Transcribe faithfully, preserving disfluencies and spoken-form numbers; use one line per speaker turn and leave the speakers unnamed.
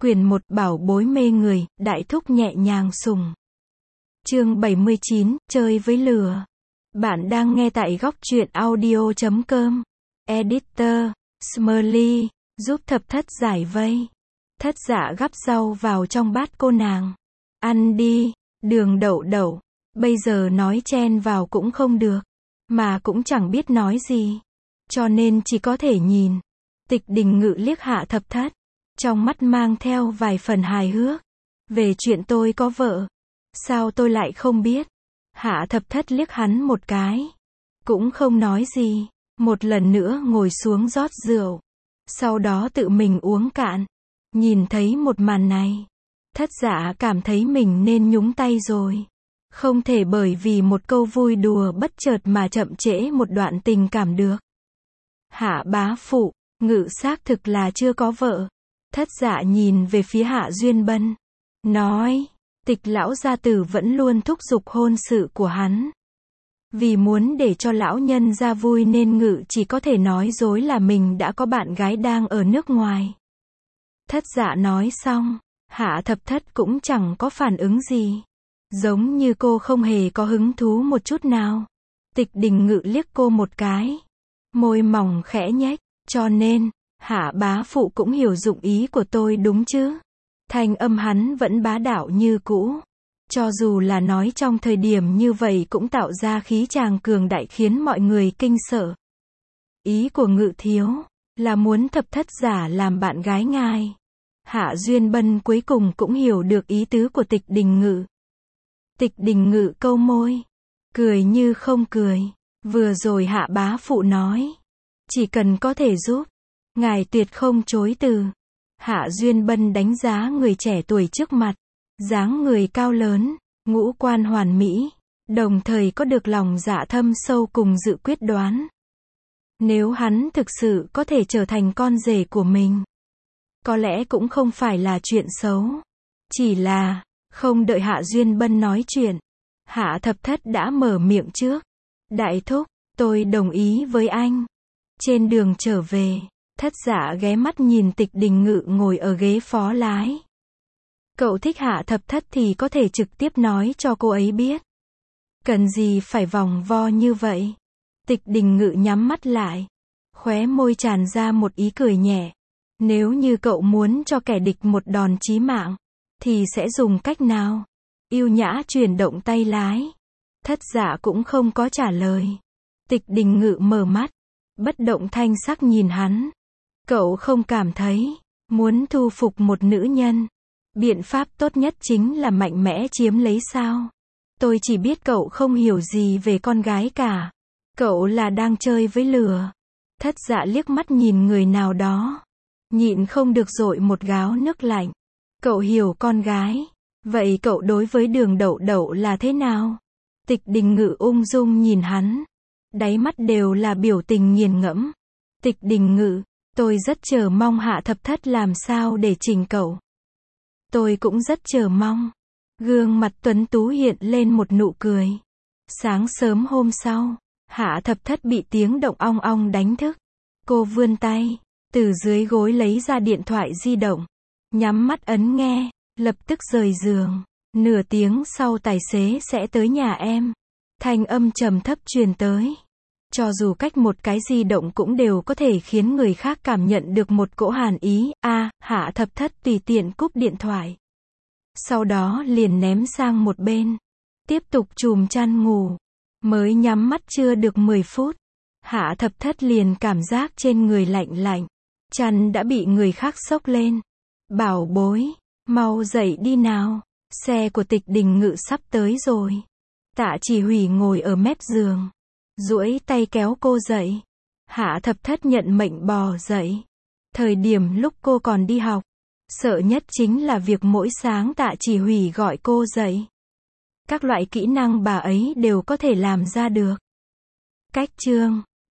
Quyển một Bảo bối mê người, đại thúc nhẹ nhàng sùng. Chương bảy mươi chín, chơi với lửa. Bạn đang nghe tại góc truyện audio chấm com. Editor, Smurly, giúp thập thất giải vây. Thất dạ gắp rau vào trong bát cô nàng. Ăn đi, đường đậu đậu. Bây giờ nói chen vào cũng không được. Mà cũng chẳng biết nói gì. Cho nên chỉ có thể nhìn. Tịch Đình Ngự liếc hạ thập thất. Trong mắt mang theo vài phần hài hước. Về chuyện tôi có vợ. Sao tôi lại không biết? Hạ thập thất liếc hắn một cái. Cũng không nói gì. Một lần nữa ngồi xuống rót rượu. Sau đó tự mình uống cạn. Nhìn thấy một màn này. Thất dạ cảm thấy mình nên nhúng tay rồi. Không thể bởi vì một câu vui đùa bất chợt mà chậm trễ một đoạn tình cảm được. Hạ bá phụ, Ngự xác thực là chưa có vợ. Thất dạ nhìn về phía Hạ Duyên Bân. Nói, Tịch lão gia tử vẫn luôn thúc giục hôn sự của hắn. Vì muốn để cho lão nhân ra vui nên Ngự chỉ có thể nói dối là mình đã có bạn gái đang ở nước ngoài. Thất dạ nói xong, Hạ thập thất cũng chẳng có phản ứng gì. Giống như cô không hề có hứng thú một chút nào. Tịch Đình Ngự liếc cô một cái. Môi mỏng khẽ nhếch, cho nên, Hạ bá phụ cũng hiểu dụng ý của tôi đúng chứ. Thanh âm hắn vẫn bá đạo như cũ. Cho dù là nói trong thời điểm như vậy cũng tạo ra khí tràng cường đại khiến mọi người kinh sợ. Ý của Ngự thiếu, là muốn thập thất giả làm bạn gái ngài. Hạ Duyên Bân cuối cùng cũng hiểu được ý tứ của Tịch Đình Ngự. Tịch Đình Ngự câu môi. Cười như không cười. Vừa rồi Hạ bá phụ nói. Chỉ cần có thể giúp. Ngài tuyệt không chối từ. Hạ Duyên Bân đánh giá người trẻ tuổi trước mặt. Dáng người cao lớn, ngũ quan hoàn mỹ. Đồng thời có được lòng dạ thâm sâu cùng dự quyết đoán. Nếu hắn thực sự có thể trở thành con rể của mình. Có lẽ cũng không phải là chuyện xấu. Chỉ là, không đợi Hạ Duyên Bân nói chuyện. Hạ thập thất đã mở miệng trước. Đại thúc, tôi đồng ý với anh. Trên đường trở về, thất dạ ghé mắt nhìn Tịch Đình Ngự ngồi ở ghế phó lái. Cậu thích Hạ thập thất thì có thể trực tiếp nói cho cô ấy biết. Cần gì phải vòng vo như vậy? Tịch Đình Ngự nhắm mắt lại. Khóe môi tràn ra một ý cười nhẹ. Nếu như cậu muốn cho kẻ địch một đòn chí mạng, thì sẽ dùng cách nào? Yêu nhã chuyển động tay lái. Thất dạ cũng không có trả lời. Tịch Đình Ngự mở mắt. Bất động thanh sắc nhìn hắn. Cậu không cảm thấy, muốn thu phục một nữ nhân. Biện pháp tốt nhất chính là mạnh mẽ chiếm lấy sao? Tôi chỉ biết cậu không hiểu gì về con gái cả. Cậu là đang chơi với lửa. Thất dạ liếc mắt nhìn người nào đó. Nhịn không được dội một gáo nước lạnh. Cậu hiểu con gái. Vậy cậu đối với đường đậu đậu là thế nào? Tịch Đình Ngự ung dung nhìn hắn. Đáy mắt đều là biểu tình nghiền ngẫm. Tịch Đình Ngự, tôi rất chờ mong Hạ thập thất làm sao để chỉnh cậu. Tôi cũng rất chờ mong. Gương mặt tuấn tú hiện lên một nụ cười. Sáng sớm hôm sau, Hạ thập thất bị tiếng động ong ong đánh thức. Cô vươn tay, từ dưới gối lấy ra điện thoại di động. Nhắm mắt ấn nghe, lập tức rời giường. Nửa tiếng sau tài xế sẽ tới nhà em. Thanh âm trầm thấp truyền tới. Cho dù cách một cái di động cũng đều có thể khiến người khác cảm nhận được một cỗ hàn ý. A, à, Hạ thập thất tùy tiện cúp điện thoại. Sau đó liền ném sang một bên. Tiếp tục chùm chăn ngủ. Mới nhắm mắt chưa được mười phút. Hạ thập thất liền cảm giác trên người lạnh lạnh. Chăn đã bị người khác xốc lên. Bảo bối, mau dậy đi nào. Xe của Tịch Đình Ngự sắp tới rồi. Tạ Chỉ Hủy ngồi ở mép giường. Duỗi tay kéo cô dậy. Hạ thập thất nhận mệnh bò dậy. Thời điểm lúc cô còn đi học. Sợ nhất chính là việc mỗi sáng Tạ Chỉ Hủy gọi cô dậy. Các loại kỹ năng bà ấy đều có thể làm ra được. Cách chương